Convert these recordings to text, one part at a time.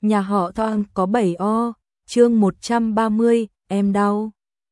nhà họ Thoang có 7 o, chương 130, em đau.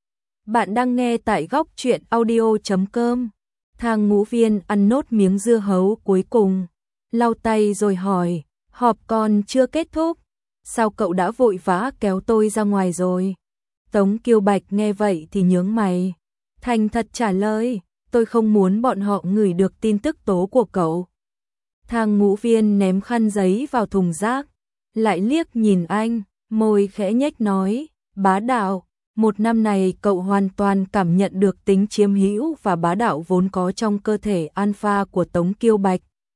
Bạn đang nghe tại góc truyện audio.com. Thang Ngũ Viên ăn nốt miếng dưa hấu cuối cùng, lau tay rồi hỏi, họp còn chưa kết thúc, sao cậu đã vội vã kéo tôi ra ngoài rồi? Tống Kiêu Bạch nghe vậy thì nhướng mày, thành thật trả lời, tôi không muốn bọn họ ngửi được tin tức tố của cậu. Thang Ngũ Viên ném khăn giấy vào thùng rác, lại liếc nhìn anh, môi khẽ nhếch nói, bá đạo. Một năm này cậu hoàn toàn cảm nhận được tính chiếm hữu và bá đạo vốn có trong cơ thể alpha của Tống Kiêu Bạch.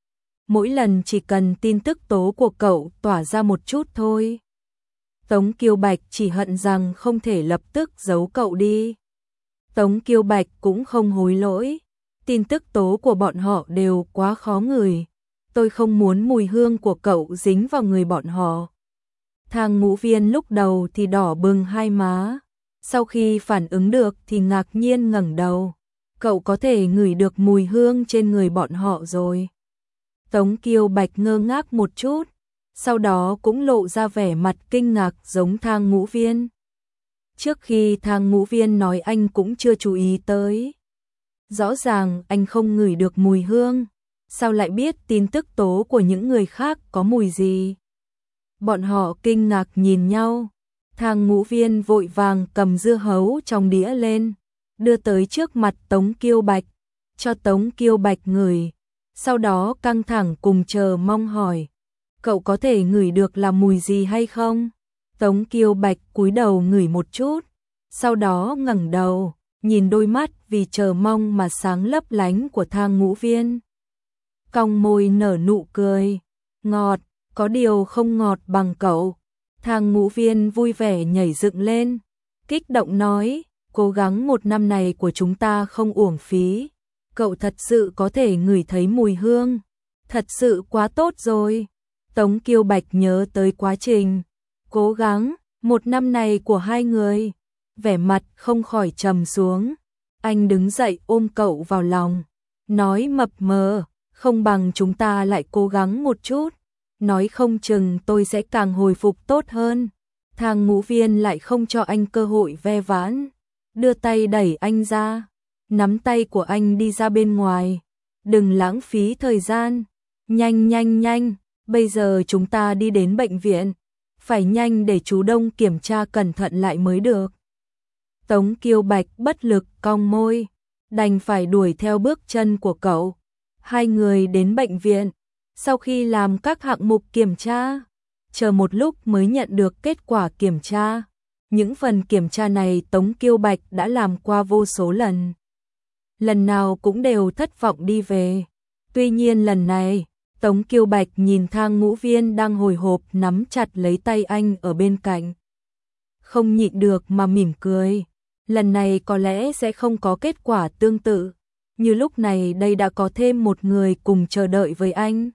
Mỗi lần chỉ cần tin tức tố của cậu tỏa ra một chút thôi. Tống Kiêu Bạch chỉ hận rằng không thể lập tức giấu cậu đi. Tống Kiêu Bạch cũng không hối lỗi, tin tức tố của bọn họ đều quá khó ngửi. Tôi không muốn mùi hương của cậu dính vào người bọn họ. Thang Ngũ Viên lúc đầu thì đỏ bừng hai má. Sau khi phản ứng được thì ngạc nhiên ngẩng đầu. Cậu có thể ngửi được mùi hương trên người bọn họ rồi. Tống Kiêu Bạch ngơ ngác một chút, sau đó cũng lộ ra vẻ mặt kinh ngạc giống Thang Ngũ Viên. Trước khi Thang Ngũ Viên nói anh cũng chưa chú ý tới. Rõ ràng anh không ngửi được mùi hương, sao lại biết tin tức tố của những người khác có mùi gì? Bọn họ kinh ngạc nhìn nhau. Thang Ngũ Viên vội vàng cầm dưa hấu trong đĩa lên, đưa tới trước mặt Tống Kiêu Bạch, cho Tống Kiêu Bạch ngửi, sau đó căng thẳng cùng chờ mong hỏi, cậu có thể ngửi được là mùi gì hay không? Tống Kiêu Bạch cúi đầu ngửi một chút, sau đó ngẩng đầu, nhìn đôi mắt vì chờ mong mà sáng lấp lánh của Thang Ngũ Viên. Cong môi nở nụ cười, ngọt, có điều không ngọt bằng cậu. Thang Ngũ Viên vui vẻ nhảy dựng lên, kích động nói, cố gắng một năm này của chúng ta không uổng phí. Cậu thật sự có thể ngửi thấy mùi hương, thật sự quá tốt rồi. Tống Kiêu Bạch nhớ tới quá trình cố gắng một năm này của hai người, vẻ mặt không khỏi trầm xuống. Anh đứng dậy ôm cậu vào lòng, nói mập mờ, không bằng chúng ta lại cố gắng một chút. Nói không chừng tôi sẽ càng hồi phục tốt hơn. Thang Ngũ Viên lại không cho anh cơ hội ve vãn, đưa tay đẩy anh ra, nắm tay của anh đi ra bên ngoài. Đừng lãng phí thời gian, nhanh nhanh nhanh, bây giờ chúng ta đi đến bệnh viện, phải nhanh để chú Đông kiểm tra cẩn thận lại mới được. Tống Kiêu Bạch bất lực cong môi, đành phải đuổi theo bước chân của cậu. Hai người đến bệnh viện. Sau khi làm các hạng mục kiểm tra, chờ một lúc mới nhận được kết quả kiểm tra. Những phần kiểm tra này Tống Kiêu Bạch đã làm qua vô số lần. Lần nào cũng đều thất vọng đi về. Tuy nhiên lần này, Tống Kiêu Bạch nhìn Thang Ngũ Viên đang hồi hộp nắm chặt lấy tay anh ở bên cạnh. Không nhịn được mà mỉm cười. Lần này có lẽ sẽ không có kết quả tương tự. Như lúc này đây đã có thêm một người cùng chờ đợi với anh.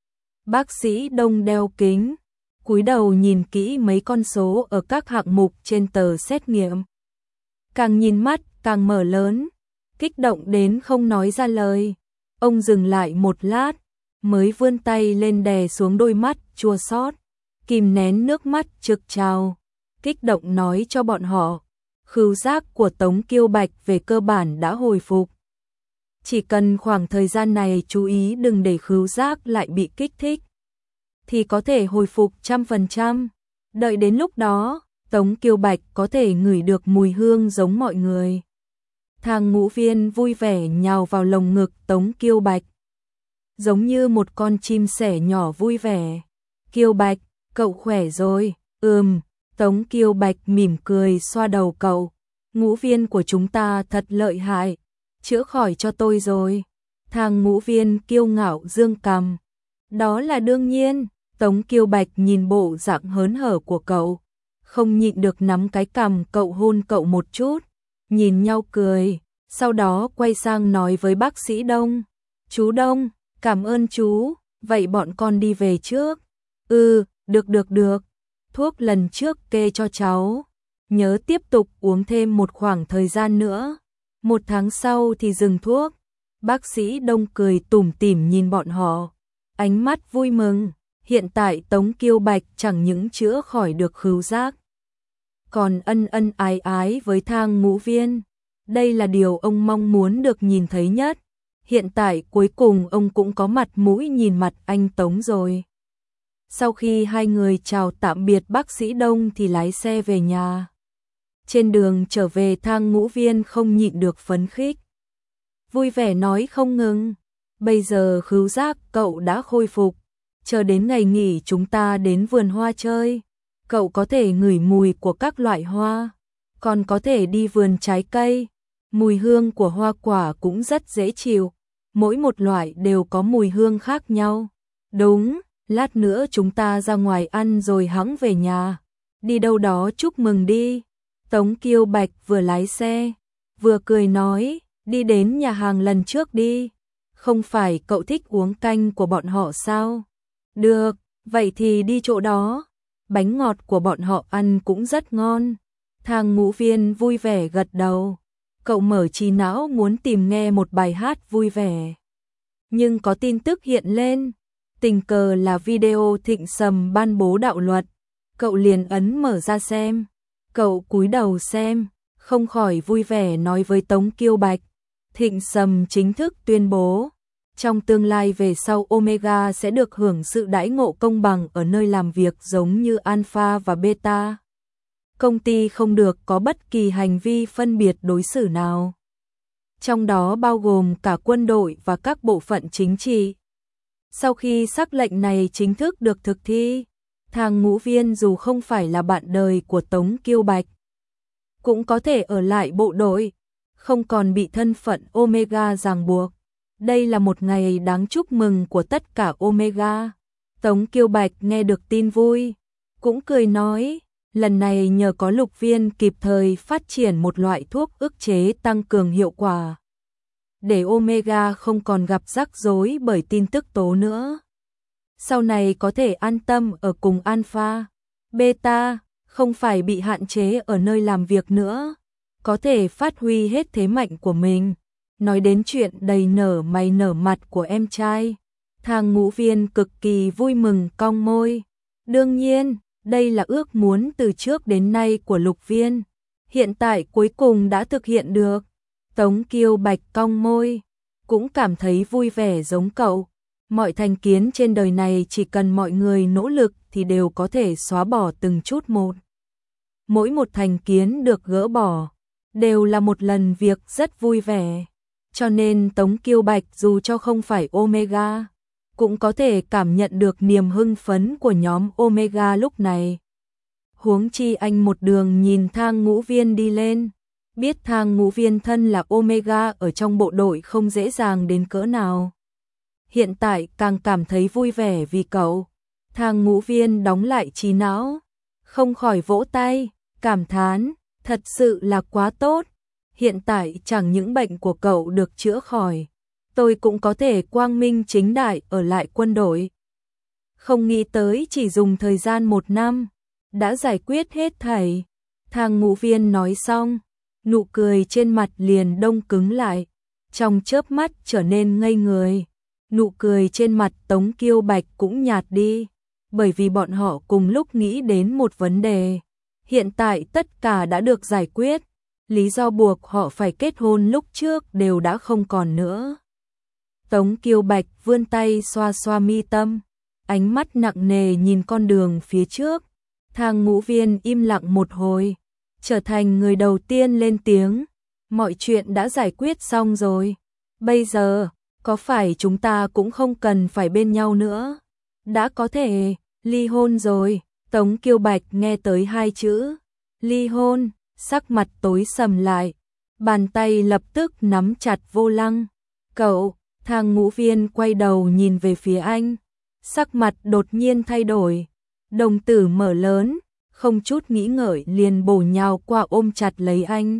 Bác sĩ Đông đeo kính, cúi đầu nhìn kỹ mấy con số ở các hạng mục trên tờ xét nghiệm. Càng nhìn mắt càng mở lớn, kích động đến không nói ra lời. Ông dừng lại một lát, mới vươn tay lên đè xuống đôi mắt chua xót, kìm nén nước mắt trực trào, kích động nói cho bọn họ, khứu giác của Tống Kiêu Bạch về cơ bản đã hồi phục. Chỉ cần khoảng thời gian này chú ý đừng để khứu giác lại bị kích thích, thì có thể hồi phục 100%. Đợi đến lúc đó, Tống Kiêu Bạch có thể ngửi được mùi hương giống mọi người. Thang Ngũ Viên vui vẻ nhào vào lồng ngực Tống Kiêu Bạch, giống như một con chim sẻ nhỏ vui vẻ. Kiêu Bạch, cậu khỏe rồi? Tống Kiêu Bạch mỉm cười xoa đầu cậu. Ngũ Viên của chúng ta thật lợi hại, chữa khỏi cho tôi rồi. Thang Ngũ Viên kiêu ngạo dương cằm. Đó là đương nhiên. Tống Kiêu Bạch nhìn bộ dạng hớn hở của cậu, không nhịn được nắm cái cằm cậu hôn cậu một chút, nhìn nhau cười, sau đó quay sang nói với bác sĩ Đông, chú Đông, cảm ơn chú, vậy bọn con đi về trước. Được, thuốc lần trước kê cho cháu, nhớ tiếp tục uống thêm một khoảng thời gian nữa, 1 tháng sau thì dừng thuốc. Bác sĩ Đông cười tủm tỉm nhìn bọn họ, ánh mắt vui mừng. Hiện tại Tống Kiêu Bạch chẳng những chữa khỏi được khứu giác, còn ân ân ái ái với Thang Ngũ Viên. Đây là điều ông mong muốn được nhìn thấy nhất. Hiện tại cuối cùng ông cũng có mặt mũi nhìn mặt anh Tống rồi. Sau khi hai người chào tạm biệt bác sĩ Đông thì lái xe về nhà. Trên đường trở về Thang Ngũ Viên không nhịn được phấn khích, vui vẻ nói không ngừng. Bây giờ khứu giác cậu đã khôi phục, chờ đến ngày nghỉ chúng ta đến vườn hoa chơi. Cậu có thể ngửi mùi của các loại hoa, còn có thể đi vườn trái cây. Mùi hương của hoa quả cũng rất dễ chịu, mỗi một loại đều có mùi hương khác nhau. Đúng, lát nữa chúng ta ra ngoài ăn rồi hẵng về nhà. Đi đâu đó chúc mừng đi. Tống Kiêu Bạch vừa lái xe, vừa cười nói, đi đến nhà hàng lần trước đi. Không phải cậu thích uống canh của bọn họ sao? Được, vậy thì đi chỗ đó. Bánh ngọt của bọn họ ăn cũng rất ngon. Thang Ngũ Viên vui vẻ gật đầu. Cậu mở trí não muốn tìm nghe một bài hát vui vẻ, nhưng có tin tức hiện lên, tình cờ là video Thịnh Sầm ban bố đạo luật. Cậu liền ấn mở ra xem. Cậu cúi đầu xem, không khỏi vui vẻ nói với Tống Kiêu Bạch, Thịnh Sầm chính thức tuyên bố, trong tương lai về sau Omega sẽ được hưởng sự đãi ngộ công bằng ở nơi làm việc giống như Alpha và Beta. Công ty không được có bất kỳ hành vi phân biệt đối xử nào, trong đó bao gồm cả quân đội và các bộ phận chính trị. Sau khi sắc lệnh này chính thức được thực thi, Thang Ngũ Viên dù không phải là bạn đời của Tống Kiêu Bạch, cũng có thể ở lại bộ đội, không còn bị thân phận Omega ràng buộc. Đây là một ngày đáng chúc mừng của tất cả Omega. Tống Kiêu Bạch nghe được tin vui, cũng cười nói, lần này nhờ có Lục Viên kịp thời phát triển một loại thuốc ức chế tăng cường hiệu quả, để Omega không còn gặp rắc rối bởi tin tức tố nữa. Sau này có thể an tâm ở cùng Alpha, Beta, không phải bị hạn chế ở nơi làm việc nữa, có thể phát huy hết thế mạnh của mình. Nói đến chuyện đầy nở mày nở mặt của em trai, Thang Ngũ Viên cực kỳ vui mừng cong môi. Đương nhiên, đây là ước muốn từ trước đến nay của Lục Viên, hiện tại cuối cùng đã thực hiện được. Tống Kiêu Bạch cong môi, cũng cảm thấy vui vẻ giống cậu. Mọi thành kiến trên đời này chỉ cần mọi người nỗ lực thì đều có thể xóa bỏ từng chút một. Mỗi một thành kiến được gỡ bỏ, đều là một lần việc rất vui vẻ. Cho nên Tống Kiêu Bạch dù cho không phải Omega, cũng có thể cảm nhận được niềm hưng phấn của nhóm Omega lúc này. Huống chi anh một đường nhìn Thang Ngũ Viên đi lên, biết Thang Ngũ Viên thân là Omega ở trong bộ đội không dễ dàng đến cỡ nào. Hiện tại càng cảm thấy vui vẻ vì cậu. Thang Ngũ Viên đóng lại trí não, không khỏi vỗ tay, cảm thán, thật sự là quá tốt. Hiện tại chẳng những bệnh của cậu được chữa khỏi, tôi cũng có thể quang minh chính đại ở lại quân đội. Không nghĩ tới chỉ dùng thời gian 1 năm, đã giải quyết hết thảy. Thang Ngũ Viên nói xong, nụ cười trên mặt liền đông cứng lại, trong chớp mắt trở nên ngây người. Nụ cười trên mặt Tống Kiêu Bạch cũng nhạt đi, bởi vì bọn họ cùng lúc nghĩ đến một vấn đề. Hiện tại tất cả đã được giải quyết, lý do buộc họ phải kết hôn lúc trước đều đã không còn nữa. Tống Kiêu Bạch vươn tay xoa xoa mi tâm, ánh mắt nặng nề nhìn con đường phía trước. Thang Ngũ Viên im lặng một hồi, trở thành người đầu tiên lên tiếng. Mọi chuyện đã giải quyết xong rồi. Bây giờ, có phải chúng ta cũng không cần phải bên nhau nữa? Đã có thể ly hôn rồi. Tống Kiêu Bạch nghe tới 2 chữ ly hôn, sắc mặt tối sầm lại, bàn tay lập tức nắm chặt vô lăng. Cậu, Thang Ngũ Viên quay đầu nhìn về phía anh, sắc mặt đột nhiên thay đổi, đồng tử mở lớn, không chút nghĩ ngợi liền bổ nhào qua ôm chặt lấy anh.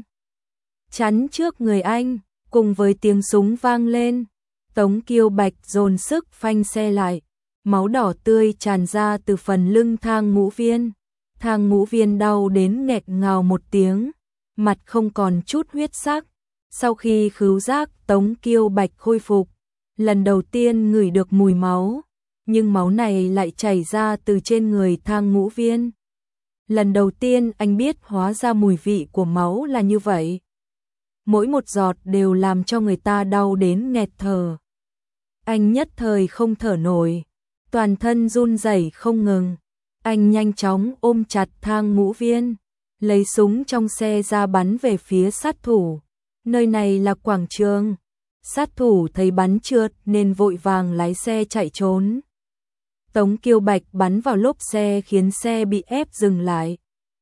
Chắn trước người anh, cùng với tiếng súng vang lên, Tống Kiêu Bạch dồn sức phanh xe lại, máu đỏ tươi tràn ra từ phần lưng Thang Ngũ Viên. Thang Ngũ Viên đau đến nghẹt ngào một tiếng, mặt không còn chút huyết sắc. Sau khi khứu giác Tống Kiêu Bạch khôi phục, lần đầu tiên ngửi được mùi máu, nhưng máu này lại chảy ra từ trên người Thang Ngũ Viên. Lần đầu tiên anh biết hóa ra mùi vị của máu là như vậy. Mỗi một giọt đều làm cho người ta đau đến nghẹt thở. Anh nhất thời không thở nổi, toàn thân run rẩy không ngừng. Anh nhanh chóng ôm chặt Thang Ngũ Viên, lấy súng trong xe ra bắn về phía sát thủ. Nơi này là quảng trường. Sát thủ thấy bắn trượt nên vội vàng lái xe chạy trốn. Tống Kiêu Bạch bắn vào lốp xe khiến xe bị ép dừng lại.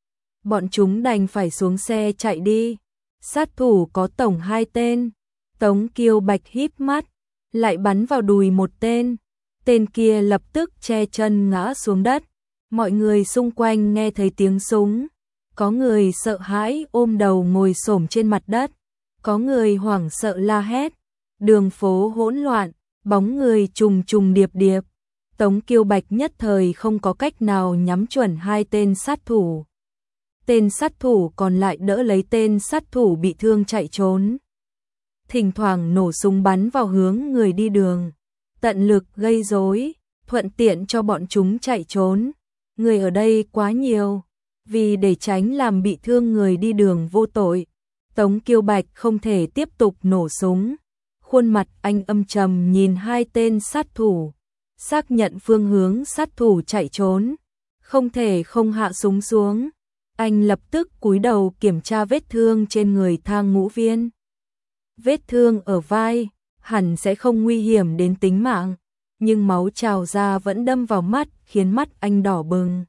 Bọn chúng đành phải xuống xe chạy đi. Sát thủ có tổng 2 tên. Tống Kiêu Bạch híp mắt, lại bắn vào đùi một tên. Tên kia lập tức che chân ngã xuống đất. Mọi người xung quanh nghe thấy tiếng súng. Có người sợ hãi ôm đầu ngồi xổm trên mặt đất. Có người hoảng sợ la hét. Đường phố hỗn loạn, bóng người trùng trùng điệp điệp. Tống Kiêu Bạch nhất thời không có cách nào nhắm chuẩn 2 tên sát thủ. Tên sát thủ còn lại đỡ lấy tên sát thủ bị thương chạy trốn. Thỉnh thoảng nổ súng bắn vào hướng người đi đường, tận lực gây rối, thuận tiện cho bọn chúng chạy trốn. Người ở đây quá nhiều, vì để tránh làm bị thương người đi đường vô tội, Tống Kiêu Bạch không thể tiếp tục nổ súng. Khuôn mặt anh âm trầm nhìn 2 tên sát thủ, xác nhận phương hướng sát thủ chạy trốn, không thể không hạ súng xuống. Anh lập tức cúi đầu kiểm tra vết thương trên người Thang Ngũ Viên. Vết thương ở vai, hẳn sẽ không nguy hiểm đến tính mạng, nhưng máu trào ra vẫn đâm vào mắt khiến mắt anh đỏ bừng.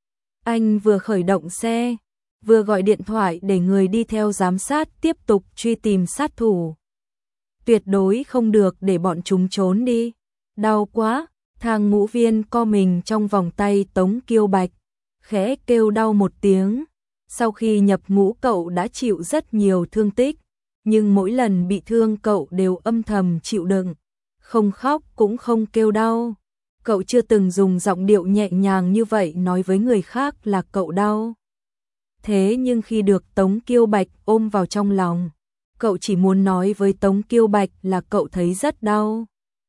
Anh vừa khởi động xe, vừa gọi điện thoại để người đi theo giám sát tiếp tục truy tìm sát thủ. Tuyệt đối không được để bọn chúng trốn đi. Đau quá, Thang Ngũ Viên co mình trong vòng tay Tống Kiêu Bạch, khẽ kêu đau một tiếng. Sau khi nhập ngũ cậu đã chịu rất nhiều thương tích, nhưng mỗi lần bị thương cậu đều âm thầm chịu đựng, không khóc cũng không kêu đau. Cậu chưa từng dùng giọng điệu nhẹ nhàng như vậy nói với người khác là cậu đau. Thế nhưng khi được Tống Kiêu Bạch ôm vào trong lòng, cậu chỉ muốn nói với Tống Kiêu Bạch là cậu thấy rất đau.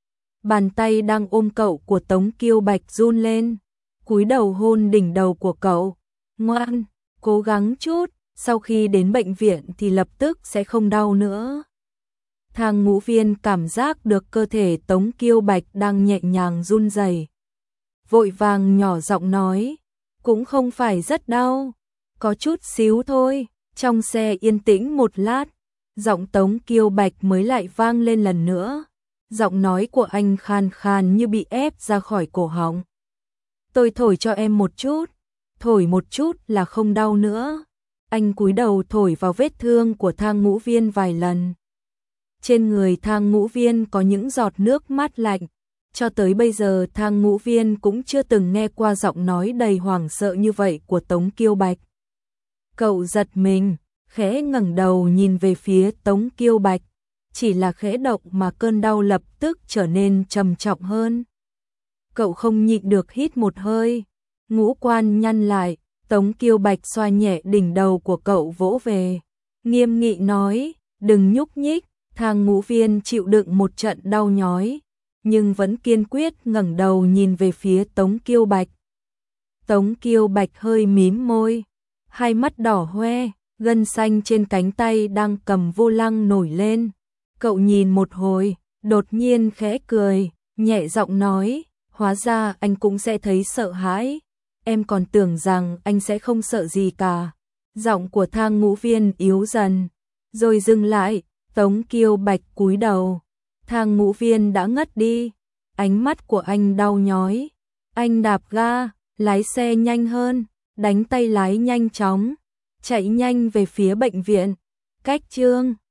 Bàn tay đang ôm cậu của Tống Kiêu Bạch run lên, cúi đầu hôn đỉnh đầu của cậu. Ngoan, cố gắng chút, sau khi đến bệnh viện thì lập tức sẽ không đau nữa. Thang Ngũ Viên cảm giác được cơ thể Tống Kiêu Bạch đang nhẹ nhàng run rẩy, vội vàng nhỏ giọng nói, cũng không phải rất đau, có chút xíu thôi. Trong xe yên tĩnh một lát, giọng Tống Kiêu Bạch mới lại vang lên lần nữa. Giọng nói của anh khan khan như bị ép ra khỏi cổ họng. Tôi thổi cho em một chút, thổi một chút là không đau nữa. Anh cúi đầu thổi vào vết thương của Thang Ngũ Viên vài lần. Trên người Thang Ngũ Viên có những giọt nước mát lạnh. Cho tới bây giờ Thang Ngũ Viên cũng chưa từng nghe qua giọng nói đầy hoảng sợ như vậy của Tống Kiêu Bạch. Cậu giật mình, khẽ ngẩng đầu nhìn về phía Tống Kiêu Bạch. Chỉ là khẽ động mà cơn đau lập tức trở nên trầm trọng hơn. Cậu không nhịn được hít một hơi, ngũ quan nhăn lại. Tống Kiêu Bạch xoa nhẹ đỉnh đầu của cậu vỗ về, nghiêm nghị nói, đừng nhúc nhích. Thang Ngũ Viên chịu đựng một trận đau nhói, nhưng vẫn kiên quyết ngẩng đầu nhìn về phía Tống Kiêu Bạch. Tống Kiêu Bạch hơi mím môi, hai mắt đỏ hoe, gân xanh trên cánh tay đang cầm vô lăng nổi lên. Cậu nhìn một hồi, đột nhiên khẽ cười, nhẹ giọng nói, hóa ra anh cũng sẽ thấy sợ hãi. Em còn tưởng rằng anh sẽ không sợ gì cả. Giọng của Thang Ngũ Viên yếu dần, rồi dừng lại. Tống Kiêu Bạch cúi đầu. Thang Ngũ Viên đã ngất đi. Ánh mắt của anh đau nhói. Anh đạp ga, lái xe nhanh hơn, đánh tay lái nhanh chóng, chạy nhanh về phía bệnh viện. Cách Chương